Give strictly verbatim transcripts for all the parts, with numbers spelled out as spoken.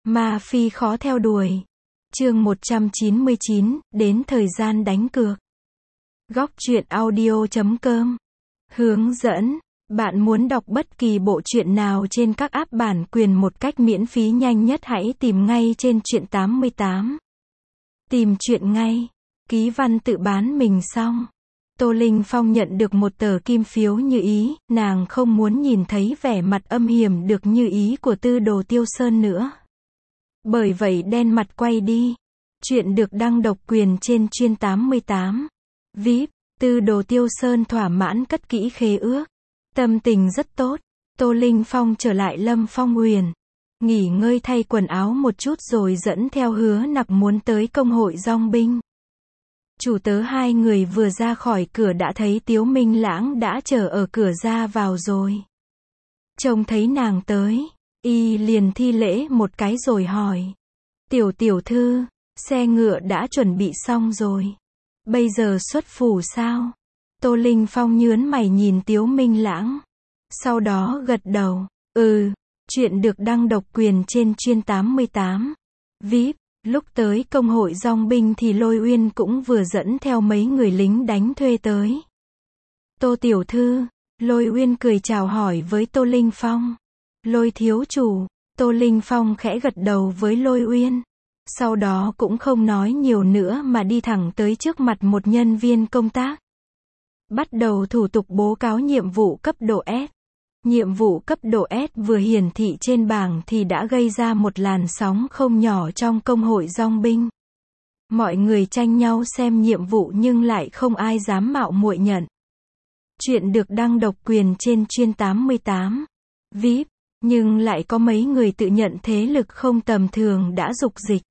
Ma Phi khó theo đuổi. Chương một trăm chín mươi chín, đến thời gian đánh cược. Góc truyện audio chấm com. Hướng dẫn. Bạn muốn đọc bất kỳ bộ truyện nào trên các app bản quyền một cách miễn phí nhanh nhất, hãy tìm ngay trên Truyện tám mươi tám. Tìm truyện ngay. Ký văn tự bán mình xong. Tô Linh Phong nhận được một tờ kim phiếu như ý, nàng không muốn nhìn thấy vẻ mặt âm hiểm được như ý của Tư Đồ Tiêu Sơn nữa. Bởi vậy đen mặt quay đi. Chuyện được đăng độc quyền trên Truyện tám mươi tám. vê i pê, Tư Đồ Tiêu Sơn thỏa mãn cất kỹ khế ước. Tâm tình rất tốt. Tô Linh Phong trở lại Lâm Phong Huyền. Nghỉ ngơi thay quần áo một chút rồi dẫn theo Hứa Nặc muốn tới công hội dong binh. Chủ tớ hai người vừa ra khỏi cửa đã thấy Tiếu Minh Lãng đã chờ ở cửa ra vào rồi. Trông thấy nàng tới, y liền thi lễ một cái rồi hỏi. Tiểu tiểu thư, xe ngựa đã chuẩn bị xong rồi. Bây giờ xuất phủ sao? Tô Linh Phong nhướng mày nhìn Tiếu Minh Lãng. Sau đó gật đầu. Ừ, chuyện được đăng độc quyền trên Truyện tám mươi tám. vê i pê. Lúc tới công hội dong binh thì Lôi Uyên cũng vừa dẫn theo mấy người lính đánh thuê tới. Tô tiểu thư, Lôi Uyên cười chào hỏi với Tô Linh Phong. Lôi thiếu chủ, Tô Linh Phong khẽ gật đầu với Lôi Uyên. Sau đó cũng không nói nhiều nữa mà đi thẳng tới trước mặt một nhân viên công tác. Bắt đầu thủ tục báo cáo nhiệm vụ cấp độ S. Nhiệm vụ cấp độ S vừa hiển thị trên bảng thì đã gây ra một làn sóng không nhỏ trong công hội dong binh. Mọi người tranh nhau xem nhiệm vụ nhưng lại không ai dám mạo muội nhận. Chuyện được đăng độc quyền trên Truyện tám mươi tám. vê i pê, nhưng lại có mấy người tự nhận thế lực không tầm thường đã dục dịch.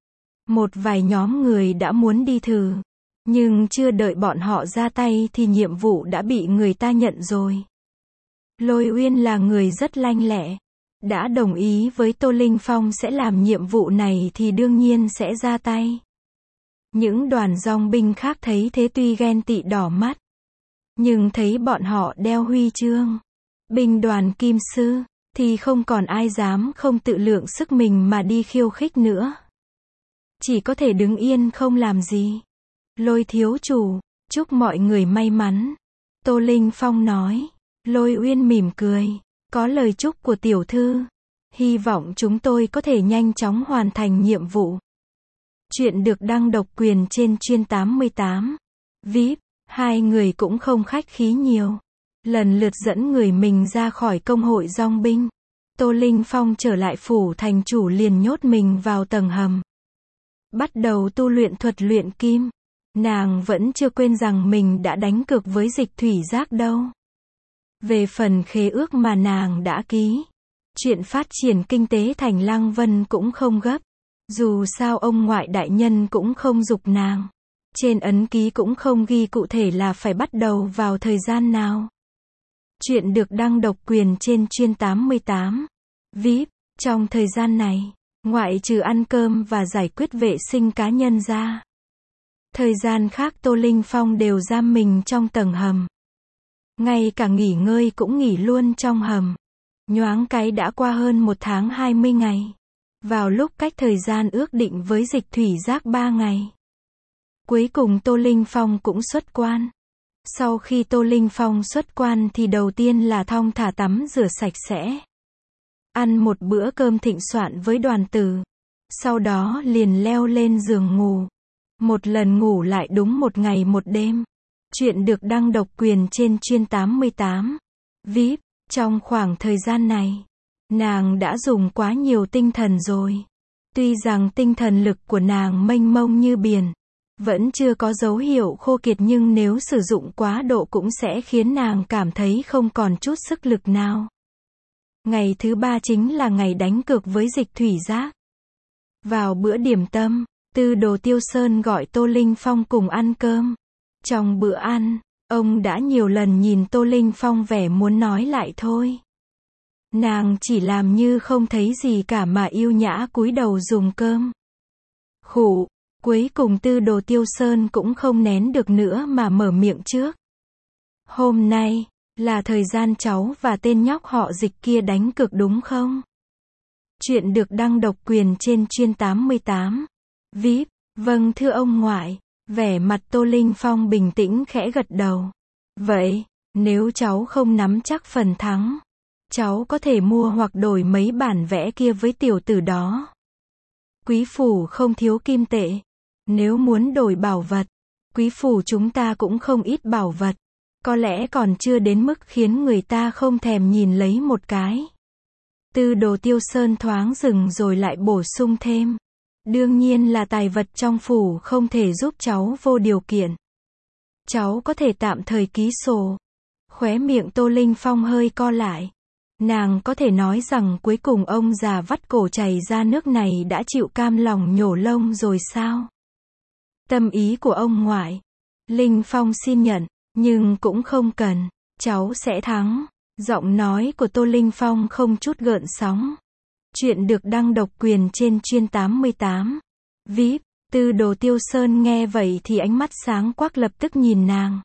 Một vài nhóm người đã muốn đi thử, nhưng chưa đợi bọn họ ra tay thì nhiệm vụ đã bị người ta nhận rồi. Lôi Uyên là người rất lanh lẹ. Đã đồng ý với Tô Linh Phong sẽ làm nhiệm vụ này thì đương nhiên sẽ ra tay. Những đoàn dong binh khác thấy thế tuy ghen tị đỏ mắt, nhưng thấy bọn họ đeo huy chương binh đoàn kim sư thì không còn ai dám không tự lượng sức mình mà đi khiêu khích nữa. Chỉ có thể đứng yên không làm gì. Lôi thiếu chủ, chúc mọi người may mắn. Tô Linh Phong nói. Lôi Uyên mỉm cười. Có lời chúc của tiểu thư. Hy vọng chúng tôi có thể nhanh chóng hoàn thành nhiệm vụ. Chuyện được đăng độc quyền trên Truyện tám mươi tám. vê i pê, hai người cũng không khách khí nhiều. Lần lượt dẫn người mình ra khỏi công hội dong binh. Tô Linh Phong trở lại phủ thành chủ liền nhốt mình vào tầng hầm. Bắt đầu tu luyện thuật luyện kim. Nàng vẫn chưa quên rằng mình đã đánh cược với Dịch Thủy Giác đâu. Về phần khế ước mà nàng đã ký, chuyện phát triển kinh tế thành Lăng Vân cũng không gấp. Dù sao ông ngoại đại nhân cũng không giục nàng. Trên ấn ký cũng không ghi cụ thể là phải bắt đầu vào thời gian nào. Chuyện được đăng độc quyền trên Truyện tám mươi tám. vê i pê, trong thời gian này, ngoại trừ ăn cơm và giải quyết vệ sinh cá nhân ra, thời gian khác Tô Linh Phong đều giam mình trong tầng hầm. Ngay cả nghỉ ngơi cũng nghỉ luôn trong hầm. Nhoáng cái đã qua hơn một tháng hai mươi ngày. Vào lúc cách thời gian ước định với Dịch Thủy Giác ba ngày. Cuối cùng Tô Linh Phong cũng xuất quan. Sau khi Tô Linh Phong xuất quan thì đầu tiên là thong thả tắm rửa sạch sẽ. Ăn một bữa cơm thịnh soạn với đoàn tử. Sau đó liền leo lên giường ngủ. Một lần ngủ lại đúng một ngày một đêm. Chuyện được đăng độc quyền trên Truyện tám mươi tám. vê i pê, trong khoảng thời gian này, nàng đã dùng quá nhiều tinh thần rồi. Tuy rằng tinh thần lực của nàng mênh mông như biển, vẫn chưa có dấu hiệu khô kiệt nhưng nếu sử dụng quá độ cũng sẽ khiến nàng cảm thấy không còn chút sức lực nào. Ngày thứ ba chính là ngày đánh cược với Dịch Thủy Giác. Vào bữa điểm tâm, Tư Đồ Tiêu Sơn gọi Tô Linh Phong cùng ăn cơm. Trong bữa ăn, ông đã nhiều lần nhìn Tô Linh Phong vẻ muốn nói lại thôi. Nàng chỉ làm như không thấy gì cả mà yêu nhã cúi đầu dùng cơm. Khụ, cuối cùng Tư Đồ Tiêu Sơn cũng không nén được nữa mà mở miệng trước. Hôm nay, là thời gian cháu và tên nhóc họ Dịch kia đánh cược đúng không? Chuyện được đăng độc quyền trên chuyên tám mươi tám. vê i pê, vâng thưa ông ngoại. Vẻ mặt Tô Linh Phong bình tĩnh khẽ gật đầu. Vậy, nếu cháu không nắm chắc phần thắng, cháu có thể mua hoặc đổi mấy bản vẽ kia với tiểu tử đó. Quý phủ không thiếu kim tệ. Nếu muốn đổi bảo vật, quý phủ chúng ta cũng không ít bảo vật. Có lẽ còn chưa đến mức khiến người ta không thèm nhìn lấy một cái. Tư Đồ Tiêu Sơn thoáng dừng rồi lại bổ sung thêm. Đương nhiên là tài vật trong phủ không thể giúp cháu vô điều kiện. Cháu có thể tạm thời ký sổ. Khóe miệng Tô Linh Phong hơi co lại. Nàng có thể nói rằng cuối cùng ông già vắt cổ chảy ra nước này đã chịu cam lòng nhổ lông rồi sao? Tâm ý của ông ngoại. Linh Phong xin nhận, nhưng cũng không cần. Cháu sẽ thắng. Giọng nói của Tô Linh Phong không chút gợn sóng. Chuyện được đăng độc quyền trên chuyên tám mươi tám. vê i pê, Tư Đồ Tiêu Sơn nghe vậy thì ánh mắt sáng quắc lập tức nhìn nàng.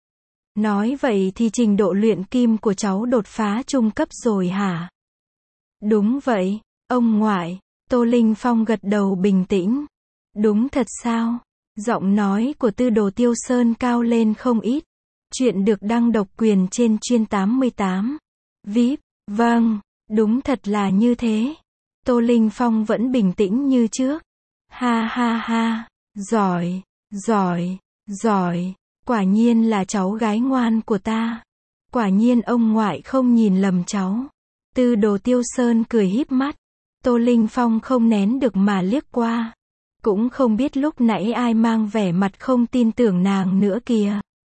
Nói vậy thì trình độ luyện kim của cháu đột phá trung cấp rồi hả? Đúng vậy, ông ngoại. Tô Linh Phong gật đầu bình tĩnh. Đúng thật sao? Giọng nói của Tư Đồ Tiêu Sơn cao lên không ít. Chuyện được đăng độc quyền trên chuyên tám mươi tám. vê i pê, vâng, đúng thật là như thế. Tô Linh Phong vẫn bình tĩnh như trước. Ha ha ha, giỏi, giỏi, giỏi, quả nhiên là cháu gái ngoan của ta. Quả nhiên ông ngoại không nhìn lầm cháu. Tư Đồ Tiêu Sơn cười híp mắt. Tô Linh Phong không nén được mà liếc qua. Cũng không biết lúc nãy ai mang vẻ mặt không tin tưởng nàng nữa kìa.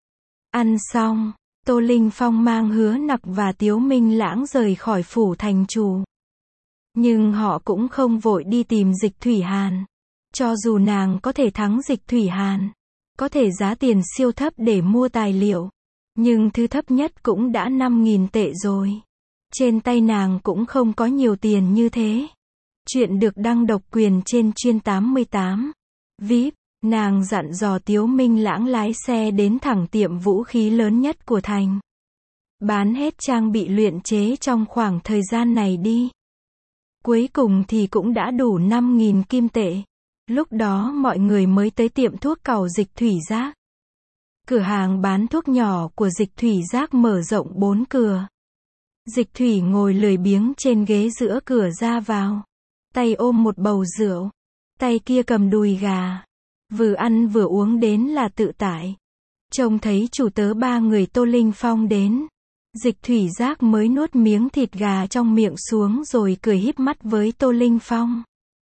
Ăn xong, Tô Linh Phong mang Hứa Nặc và Tiếu Minh Lãng rời khỏi phủ thành chủ. Nhưng họ cũng không vội đi tìm Dịch Thủy Hàn. Cho dù nàng có thể thắng Dịch Thủy Hàn, có thể giá tiền siêu thấp để mua tài liệu, nhưng thứ thấp nhất cũng đã năm nghìn tệ rồi. Trên tay nàng cũng không có nhiều tiền như thế. Chuyện được đăng độc quyền trên chuyên tám mươi tám. vê i pê, nàng dặn dò Tiếu Minh Lãng lái xe đến thẳng tiệm vũ khí lớn nhất của thành. Bán hết trang bị luyện chế trong khoảng thời gian này đi. Cuối cùng thì cũng đã đủ năm nghìn kim tệ. Lúc đó mọi người mới tới tiệm thuốc càu Dịch Thủy Giác. Cửa hàng bán thuốc nhỏ của Dịch Thủy Giác mở rộng bốn cửa. Dịch Thủy ngồi lười biếng trên ghế giữa cửa ra vào. Tay ôm một bầu rượu. Tay kia cầm đùi gà. Vừa ăn vừa uống đến là tự tại. Trông thấy chủ tớ ba người Tô Linh Phong đến. Dịch Thủy Giác mới nuốt miếng thịt gà trong miệng xuống rồi cười híp mắt với Tô Linh Phong.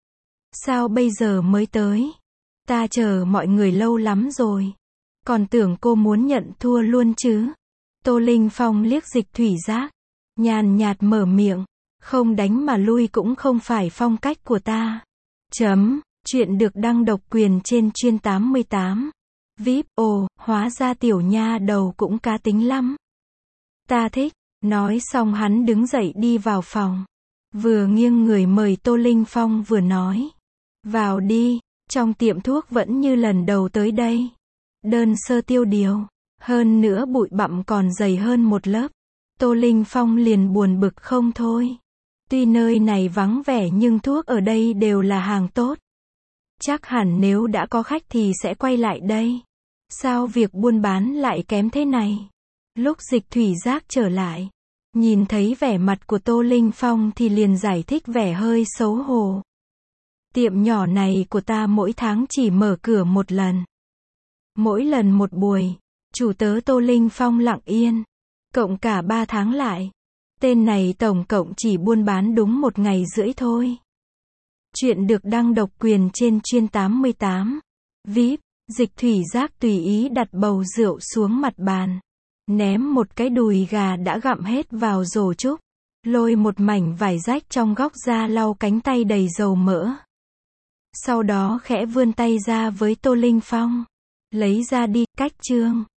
Sao bây giờ mới tới? Ta chờ mọi người lâu lắm rồi. Còn tưởng cô muốn nhận thua luôn chứ. Tô Linh Phong liếc Dịch Thủy Giác. Nhàn nhạt mở miệng. Không đánh mà lui cũng không phải phong cách của ta. Chấm. Chuyện được đăng độc quyền trên chuyên tám mươi tám. vê i pê, ồ, hóa ra tiểu nha đầu cũng cá tính lắm. Ta thích. Nói xong hắn đứng dậy đi vào phòng. Vừa nghiêng người mời Tô Linh Phong vừa nói. Vào đi, trong tiệm thuốc vẫn như lần đầu tới đây. Đơn sơ tiêu điều. Hơn nữa bụi bặm còn dày hơn một lớp. Tô Linh Phong liền buồn bực không thôi. Tuy nơi này vắng vẻ nhưng thuốc ở đây đều là hàng tốt. Chắc hẳn nếu đã có khách thì sẽ quay lại đây. Sao việc buôn bán lại kém thế này? Lúc Dịch Thủy Giác trở lại, nhìn thấy vẻ mặt của Tô Linh Phong thì liền giải thích vẻ hơi xấu hổ. Tiệm nhỏ này của ta mỗi tháng chỉ mở cửa một lần. Mỗi lần một buổi, chủ tớ Tô Linh Phong lặng yên. Cộng cả ba tháng lại. Tên này tổng cộng chỉ buôn bán đúng một ngày rưỡi thôi. Chuyện được đăng độc quyền trên chuyên tám mươi tám. vê i pê, Dịch Thủy Giác tùy ý đặt bầu rượu xuống mặt bàn. Ném một cái đùi gà đã gặm hết vào rổ trúc. Lôi một mảnh vải rách trong góc ra lau cánh tay đầy dầu mỡ. Sau đó khẽ vươn tay ra với Tô Linh Phong. Lấy ra đi, cách chương.